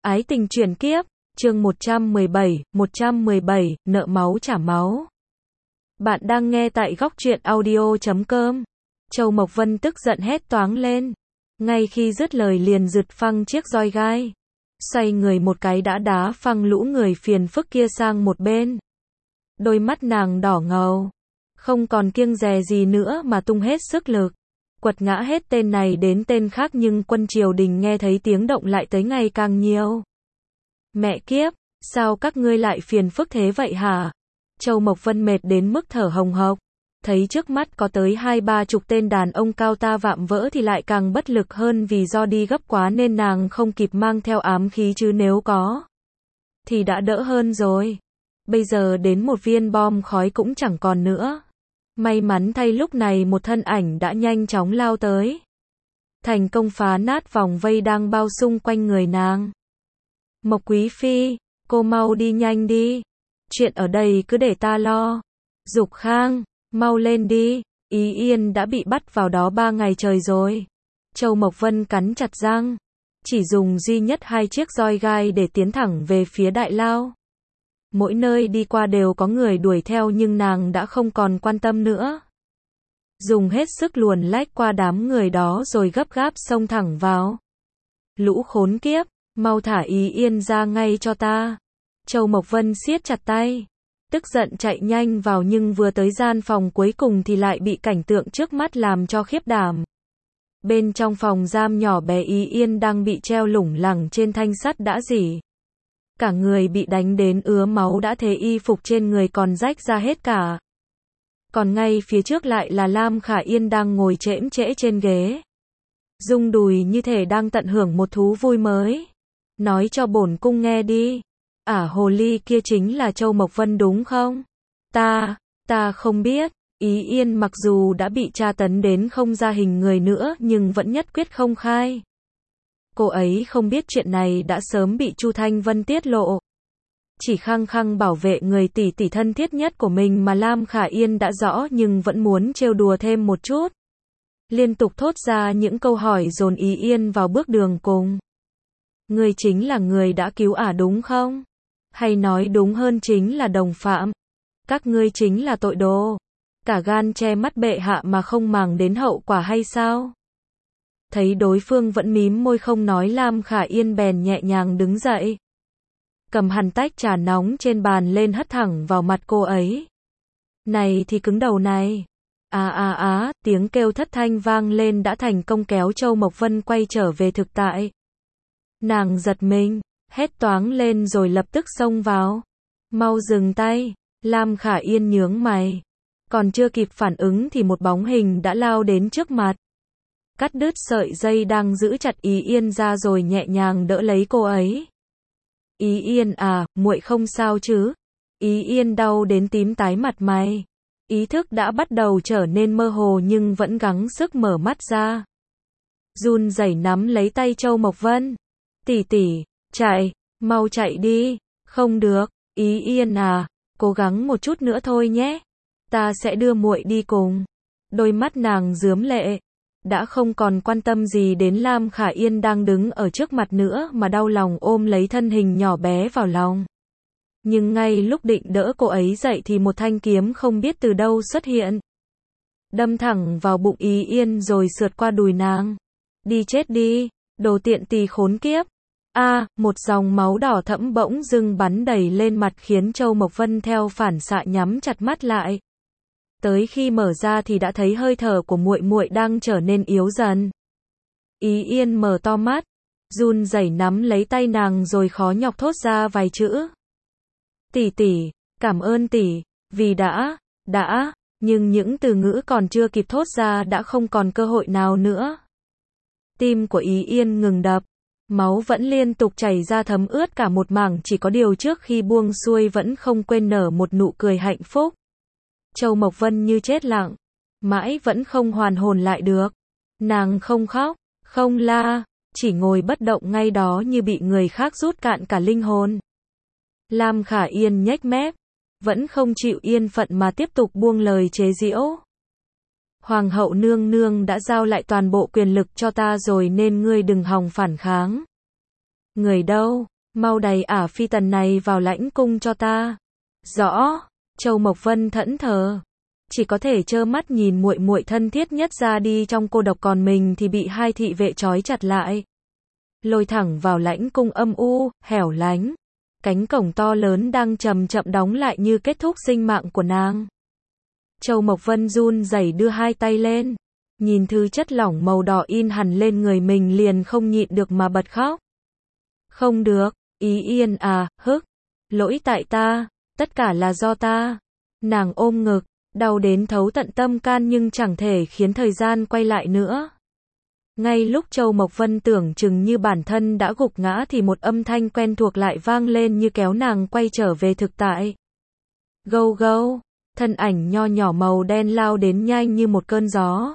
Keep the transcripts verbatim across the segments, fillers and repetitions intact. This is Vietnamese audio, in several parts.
Ái tình chuyển kiếp, chương một trăm mười bảy, một trăm mười bảy, nợ máu trả máu. Bạn đang nghe tại góc truyện audio chấm com. Châu Mộc Vân tức giận hét toáng lên. Ngay khi dứt lời liền giật phăng chiếc roi gai. Xoay người một cái đã đá phăng lũ người phiền phức kia sang một bên. Đôi mắt nàng đỏ ngầu. Không còn kiêng dè gì nữa mà tung hết sức lực. Quật ngã hết tên này đến tên khác nhưng quân triều đình nghe thấy tiếng động lại tới ngày càng nhiều. Mẹ kiếp, sao các ngươi lại phiền phức thế vậy hả? Châu Mộc Vân mệt đến mức thở hồng hộc. Thấy trước mắt có tới hai ba chục tên đàn ông cao ta vạm vỡ thì lại càng bất lực hơn vì do đi gấp quá nên nàng không kịp mang theo ám khí chứ nếu có thì đã đỡ hơn rồi. Bây giờ đến một viên bom khói cũng chẳng còn nữa. May mắn thay lúc này một thân ảnh đã nhanh chóng lao tới. Thành công phá nát vòng vây đang bao xung quanh người nàng. Mộc Quý Phi, cô mau đi nhanh đi. Chuyện ở đây cứ để ta lo. Dục Khang, mau lên đi. Ý Yên đã bị bắt vào đó ba ngày trời rồi. Châu Mộc Vân cắn chặt răng. Chỉ dùng duy nhất hai chiếc roi gai để tiến thẳng về phía Đại Lao. Mỗi nơi đi qua đều có người đuổi theo nhưng nàng đã không còn quan tâm nữa. Dùng hết sức luồn lách qua đám người đó rồi gấp gáp xông thẳng vào. Lũ khốn kiếp, mau thả Ý Yên ra ngay cho ta. Châu Mộc Vân siết chặt tay. Tức giận chạy nhanh vào nhưng vừa tới gian phòng cuối cùng thì lại bị cảnh tượng trước mắt làm cho khiếp đảm. Bên trong phòng giam nhỏ bé Ý Yên đang bị treo lủng lẳng trên thanh sắt đã rỉ. Cả người bị đánh đến ứa máu đã thế y phục trên người còn rách ra hết cả. Còn ngay phía trước lại là Lam Khả Yên đang ngồi chễm chễ trên ghế. Rung đùi như thể đang tận hưởng một thú vui mới. Nói cho bổn cung nghe đi. Ả hồ ly kia chính là Châu Mộc Vân đúng không? Ta, ta không biết. Ý Yên mặc dù đã bị tra tấn đến không ra hình người nữa nhưng vẫn nhất quyết không khai. Cô ấy không biết chuyện này đã sớm bị Chu Thanh Vân tiết lộ. Chỉ khăng khăng bảo vệ người tỷ tỷ thân thiết nhất của mình mà Lam Khả Yên đã rõ nhưng vẫn muốn trêu đùa thêm một chút. Liên tục thốt ra những câu hỏi dồn Ý Yên vào bước đường cùng. Người chính là người đã cứu Ả đúng không? Hay nói đúng hơn chính là đồng phạm. Các ngươi chính là tội đồ. Cả gan che mắt bệ hạ mà không màng đến hậu quả hay sao? Thấy đối phương vẫn mím môi không nói Lam Khả Yên bèn nhẹ nhàng đứng dậy. Cầm hẳn tách trà nóng trên bàn lên hất thẳng vào mặt cô ấy. Này thì cứng đầu này. À à á, tiếng kêu thất thanh vang lên đã thành công kéo Châu Mộc Vân quay trở về thực tại. Nàng giật mình, hét toáng lên rồi lập tức xông vào. Mau dừng tay, Lam Khả Yên nhướng mày. Còn chưa kịp phản ứng thì một bóng hình đã lao đến trước mặt. Cắt đứt sợi dây đang giữ chặt Ý Yên ra rồi nhẹ nhàng đỡ lấy cô ấy. Ý Yên à, muội không sao chứ? Ý Yên đau đến tím tái mặt mày. Ý thức đã bắt đầu trở nên mơ hồ nhưng vẫn gắng sức mở mắt ra. Run rẩy nắm lấy tay Châu Mộc Vân. Tỷ tỷ, chạy, mau chạy đi. Không được, Ý Yên à, cố gắng một chút nữa thôi nhé. Ta sẽ đưa muội đi cùng. Đôi mắt nàng rướm lệ. Đã không còn quan tâm gì đến Lam Khả Yên đang đứng ở trước mặt nữa mà đau lòng ôm lấy thân hình nhỏ bé vào lòng. Nhưng ngay lúc định đỡ cô ấy dậy thì một thanh kiếm không biết từ đâu xuất hiện. Đâm thẳng vào bụng Ý Yên rồi sượt qua đùi nàng. Đi chết đi, đồ tiện tỳ khốn kiếp. A, à, một dòng máu đỏ thẫm bỗng dưng bắn đầy lên mặt khiến Châu Mộc Vân theo phản xạ nhắm chặt mắt lại. Tới khi mở ra thì đã thấy hơi thở của muội muội đang trở nên yếu dần. Ý Yên mở to mắt, run rẩy nắm lấy tay nàng rồi khó nhọc thốt ra vài chữ. Tỷ tỷ, cảm ơn tỷ, vì đã, đã, nhưng những từ ngữ còn chưa kịp thốt ra đã không còn cơ hội nào nữa. Tim của Ý Yên ngừng đập, máu vẫn liên tục chảy ra thấm ướt cả một mảng chỉ có điều trước khi buông xuôi vẫn không quên nở một nụ cười hạnh phúc. Châu Mộc Vân như chết lặng, mãi vẫn không hoàn hồn lại được. Nàng không khóc, không la, chỉ ngồi bất động ngay đó như bị người khác rút cạn cả linh hồn. Lam Khả Yên nhếch mép, vẫn không chịu yên phận mà tiếp tục buông lời chế giễu. Hoàng hậu nương nương đã giao lại toàn bộ quyền lực cho ta rồi nên ngươi đừng hòng phản kháng. Người đâu? Mau đày ả phi tần này vào lãnh cung cho ta. Rõ. Châu Mộc Vân thẫn thờ, chỉ có thể trơ mắt nhìn muội muội thân thiết nhất ra đi trong cô độc, còn mình thì bị hai thị vệ trói chặt lại, lôi thẳng vào lãnh cung âm u, hẻo lánh. Cánh cổng to lớn đang chậm chậm đóng lại như kết thúc sinh mạng của nàng. Châu Mộc Vân run rẩy đưa hai tay lên, nhìn thứ chất lỏng màu đỏ in hẳn lên người mình liền không nhịn được mà bật khóc. Không được, Ý Yên à, hức, lỗi tại ta, tất cả là do ta. Nàng ôm ngực, đau đến thấu tận tâm can nhưng chẳng thể khiến thời gian quay lại nữa. Ngay lúc Châu Mộc Vân tưởng chừng như bản thân đã gục ngã thì một âm thanh quen thuộc lại vang lên như kéo nàng quay trở về thực tại. Gâu gâu, thân ảnh nho nhỏ màu đen lao đến nhanh như một cơn gió,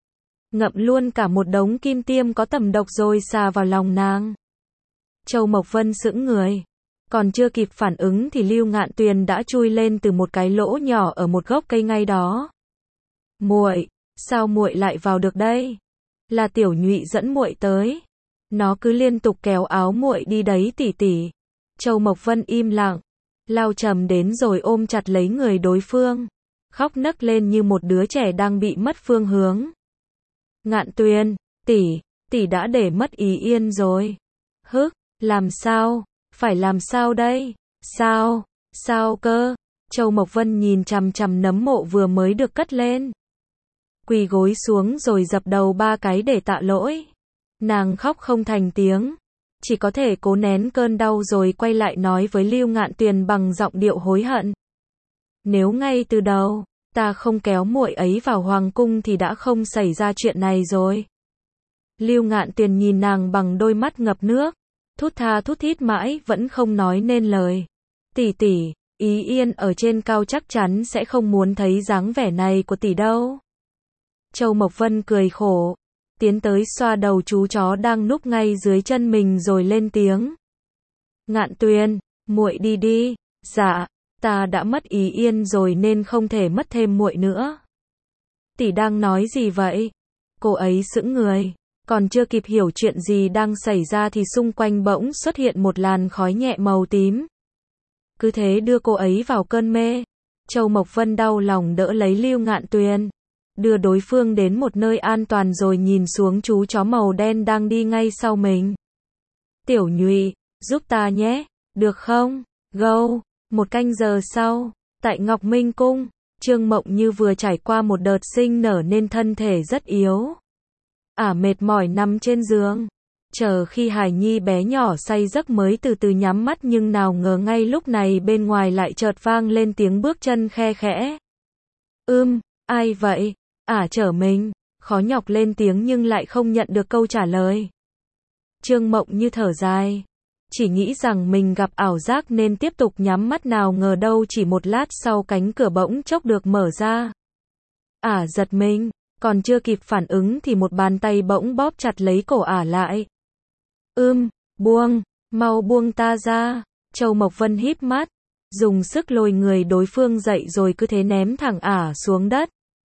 ngậm luôn cả một đống kim tiêm có tầm độc rồi xà vào lòng nàng. Châu Mộc Vân sững người, còn chưa kịp phản ứng thì Lưu Ngạn Tuyền đã chui lên từ một cái lỗ nhỏ ở một gốc cây ngay đó. Muội, sao muội lại vào được đây? Là Tiểu Nhụy dẫn muội tới. Nó cứ liên tục kéo áo muội đi đấy tỷ tỷ. Châu Mộc Vân im lặng, lao chầm đến rồi ôm chặt lấy người đối phương, khóc nấc lên như một đứa trẻ đang bị mất phương hướng. Ngạn Tuyền, tỷ, tỷ đã để mất Ý Yên rồi. Hức, làm sao? Phải làm sao đây? Sao? Sao cơ? Châu Mộc Vân nhìn chằm chằm nấm mộ vừa mới được cất lên, quỳ gối xuống rồi dập đầu ba cái để tạ lỗi. Nàng khóc không thành tiếng, chỉ có thể cố nén cơn đau rồi quay lại nói với Lưu Ngạn Tuyền bằng giọng điệu hối hận. Nếu ngay từ đầu ta không kéo muội ấy vào hoàng cung thì đã không xảy ra chuyện này rồi. Lưu Ngạn Tuyền nhìn nàng bằng đôi mắt ngập nước, thút tha thút thít mãi vẫn không nói nên lời. Tỷ tỷ, Ý Yên ở trên cao chắc chắn sẽ không muốn thấy dáng vẻ này của tỷ đâu. Châu Mộc Vân cười khổ, tiến tới xoa đầu chú chó đang núp ngay dưới chân mình rồi lên tiếng. Ngạn Tuyền, muội đi đi. Dạ, ta đã mất Ý Yên rồi nên không thể mất thêm muội nữa. Tỷ đang nói gì vậy? Cô ấy sững người, còn chưa kịp hiểu chuyện gì đang xảy ra thì xung quanh bỗng xuất hiện một làn khói nhẹ màu tím. Cứ thế đưa cô ấy vào cơn mê. Châu Mộc Vân đau lòng đỡ lấy Lưu Ngạn Tuyền, đưa đối phương đến một nơi an toàn rồi nhìn xuống chú chó màu đen đang đi ngay sau mình. Tiểu Nhụy, giúp ta nhé, được không? Gâu. Một canh giờ sau, tại Ngọc Minh Cung, Trương Mộng Như vừa trải qua một đợt sinh nở nên thân thể rất yếu. Ả mệt mỏi nằm trên giường, chờ khi hài nhi bé nhỏ say giấc mới từ từ nhắm mắt, nhưng nào ngờ ngay lúc này bên ngoài lại chợt vang lên tiếng bước chân khe khẽ. Ưm, ai vậy? Ả trở mình, khó nhọc lên tiếng nhưng lại không nhận được câu trả lời. Trương Mộng Như thở dài, chỉ nghĩ rằng mình gặp ảo giác nên tiếp tục nhắm mắt, nào ngờ đâu chỉ một lát sau cánh cửa bỗng chốc được mở ra. Ả giật mình, còn chưa kịp phản ứng thì một bàn tay bỗng bóp chặt lấy cổ Ả lại. Ưm, buông, mau buông ta ra. Châu Mộc Vân híp mắt, dùng sức lôi người đối phương dậy rồi cứ thế ném thẳng Ả xuống đất.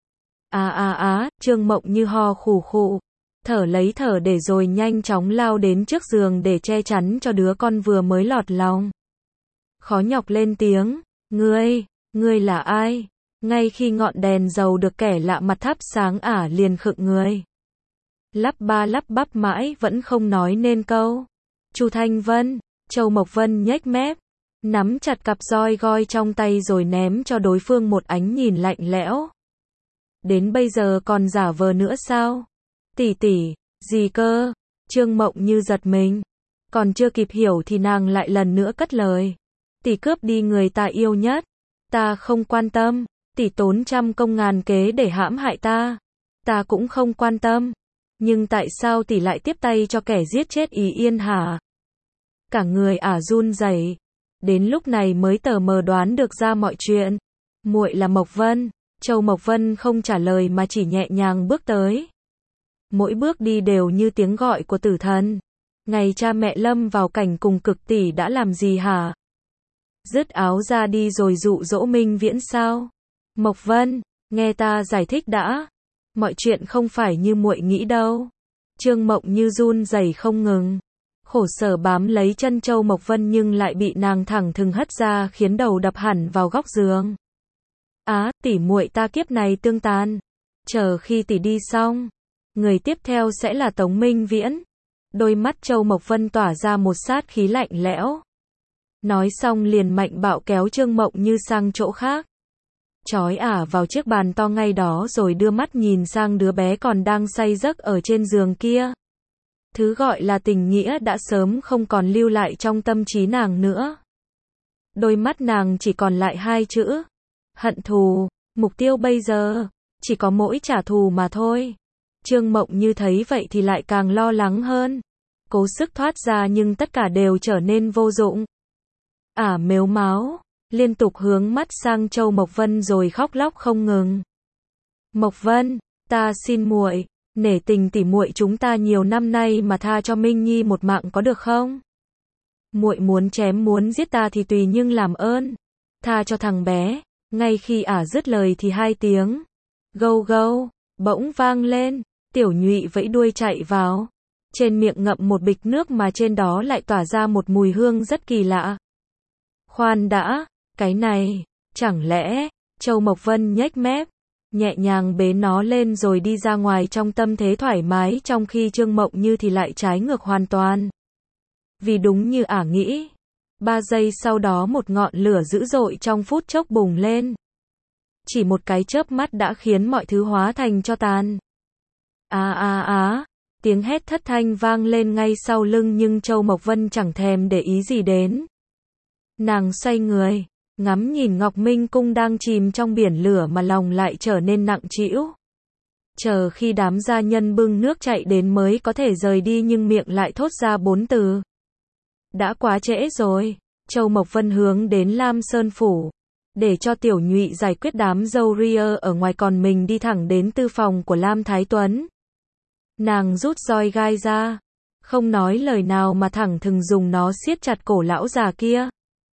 À à á, Trương Mộng Như ho khù khụ, thở lấy thở để rồi nhanh chóng lao đến trước giường để che chắn cho đứa con vừa mới lọt lòng. Khó nhọc lên tiếng, ngươi, ngươi là ai? Ngay khi ngọn đèn dầu được kẻ lạ mặt thắp sáng, Ả liền khựng người, lắp ba lắp bắp mãi vẫn không nói nên câu. Chu Thanh Vân. Châu Mộc Vân nhếch mép, nắm chặt cặp roi goi trong tay rồi ném cho đối phương một ánh nhìn lạnh lẽo. Đến bây giờ còn giả vờ nữa sao? Tỷ tỷ, gì cơ? Trương Mộng Như giật mình, còn chưa kịp hiểu thì nàng lại lần nữa cất lời. Tỷ cướp đi người ta yêu nhất. Ta không quan tâm. Tỷ tốn trăm công ngàn kế để hãm hại ta. Ta cũng không quan tâm. Nhưng tại sao tỷ lại tiếp tay cho kẻ giết chết Ý Yên hả? Cả người Ả run rẩy, đến lúc này mới tờ mờ đoán được ra mọi chuyện. Muội là Mộc Vân. Châu Mộc Vân không trả lời mà chỉ nhẹ nhàng bước tới. Mỗi bước đi đều như tiếng gọi của tử thần. Ngày cha mẹ lâm vào cảnh cùng cực, tỷ đã làm gì hả? Dứt áo ra đi rồi dụ dỗ Minh Viễn sao? Mộc Vân, nghe ta giải thích đã. Mọi chuyện không phải như muội nghĩ đâu. Trương Mộng Như run rẩy không ngừng, khổ sở bám lấy chân Châu Mộc Vân nhưng lại bị nàng thẳng thừng hất ra khiến đầu đập hẳn vào góc giường. Á, tỷ muội ta kiếp này tương tàn. Chờ khi tỷ đi xong, người tiếp theo sẽ là Tống Minh Viễn. Đôi mắt Châu Mộc Vân tỏa ra một sát khí lạnh lẽo. Nói xong liền mạnh bạo kéo Trương Mộng Như sang chỗ khác. Chói ả vào chiếc bàn to ngay đó rồi đưa mắt nhìn sang đứa bé còn đang say giấc ở trên giường kia. Thứ gọi là tình nghĩa đã sớm không còn lưu lại trong tâm trí nàng nữa. Đôi mắt nàng chỉ còn lại hai chữ. Hận thù, mục tiêu bây giờ, chỉ có mỗi trả thù mà thôi. Trương Mộng Như thấy vậy thì lại càng lo lắng hơn. Cố sức thoát ra nhưng tất cả đều trở nên vô dụng. Ả à, mếu máo, liên tục hướng mắt sang Châu Mộc Vân rồi khóc lóc không ngừng. Mộc Vân, ta xin muội, nể tình tỉ muội chúng ta nhiều năm nay mà tha cho Minh Nhi một mạng có được không? Muội muốn chém muốn giết ta thì tùy nhưng làm ơn, tha cho thằng bé. Ngay khi ả dứt lời thì hai tiếng gâu gâu bỗng vang lên, Tiểu Nhụy vẫy đuôi chạy vào, trên miệng ngậm một bịch nước mà trên đó lại tỏa ra một mùi hương rất kỳ lạ. Khoan đã, cái này, chẳng lẽ, Châu Mộc Vân nhếch mép, nhẹ nhàng bế nó lên rồi đi ra ngoài trong tâm thế thoải mái, trong khi Trương Mộng Như thì lại trái ngược hoàn toàn. Vì đúng như ả nghĩ, ba giây sau đó một ngọn lửa dữ dội trong phút chốc bùng lên. Chỉ một cái chớp mắt đã khiến mọi thứ hóa thành tro tàn. Á á á, tiếng hét thất thanh vang lên ngay sau lưng nhưng Châu Mộc Vân chẳng thèm để ý gì đến. Nàng xoay người, ngắm nhìn Ngọc Minh Cung đang chìm trong biển lửa mà lòng lại trở nên nặng trĩu. Chờ khi đám gia nhân bưng nước chạy đến mới có thể rời đi nhưng miệng lại thốt ra bốn từ. Đã quá trễ rồi. Châu Mộc Vân hướng đến Lam Sơn Phủ, để cho Tiểu Nhụy giải quyết đám dâu ria ở ngoài còn mình đi thẳng đến tư phòng của Lam Thái Tuấn. Nàng rút roi gai ra, không nói lời nào mà thẳng thừng dùng nó siết chặt cổ lão già kia.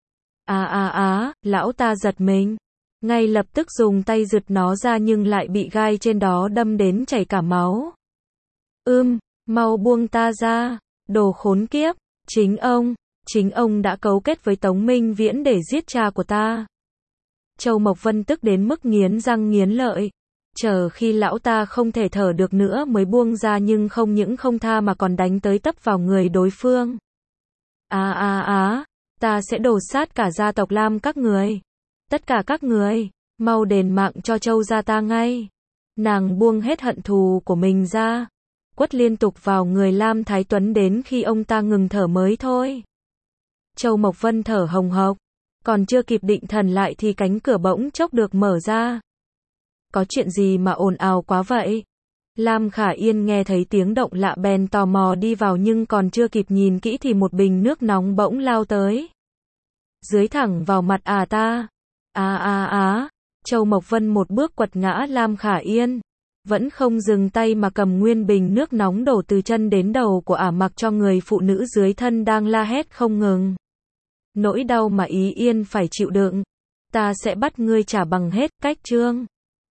Á á á, lão ta giật mình, ngay lập tức dùng tay giật nó ra nhưng lại bị gai trên đó đâm đến chảy cả máu. Ưm, mau buông ta ra, đồ khốn kiếp, chính ông, chính ông đã cấu kết với Tống Minh Viễn để giết cha của ta. Châu Mộc Vân tức đến mức nghiến răng nghiến lợi, chờ khi lão ta không thể thở được nữa mới buông ra nhưng không những không tha mà còn đánh tới tấp vào người đối phương. Á á á, ta sẽ đổ sát cả gia tộc Lam các người. Tất cả các người, mau đền mạng cho Châu gia ta ngay. Nàng buông hết hận thù của mình ra, quất liên tục vào người Lam Thái Tuấn đến khi ông ta ngừng thở mới thôi. Châu Mộc Vân thở hồng hộc, còn chưa kịp định thần lại thì cánh cửa bỗng chốc được mở ra. Có chuyện gì mà ồn ào quá vậy? Lam Khả Yên nghe thấy tiếng động lạ bèn tò mò đi vào nhưng còn chưa kịp nhìn kỹ thì một bình nước nóng bỗng lao tới. Dưới thẳng vào mặt à ta. Á á á, Châu Mộc Vân một bước quật ngã Lam Khả Yên, vẫn không dừng tay mà cầm nguyên bình nước nóng đổ từ chân đến đầu của ả mặc cho người phụ nữ dưới thân đang la hét không ngừng. Nỗi đau mà Ý Yên phải chịu đựng, ta sẽ bắt ngươi trả bằng hết cách. Chương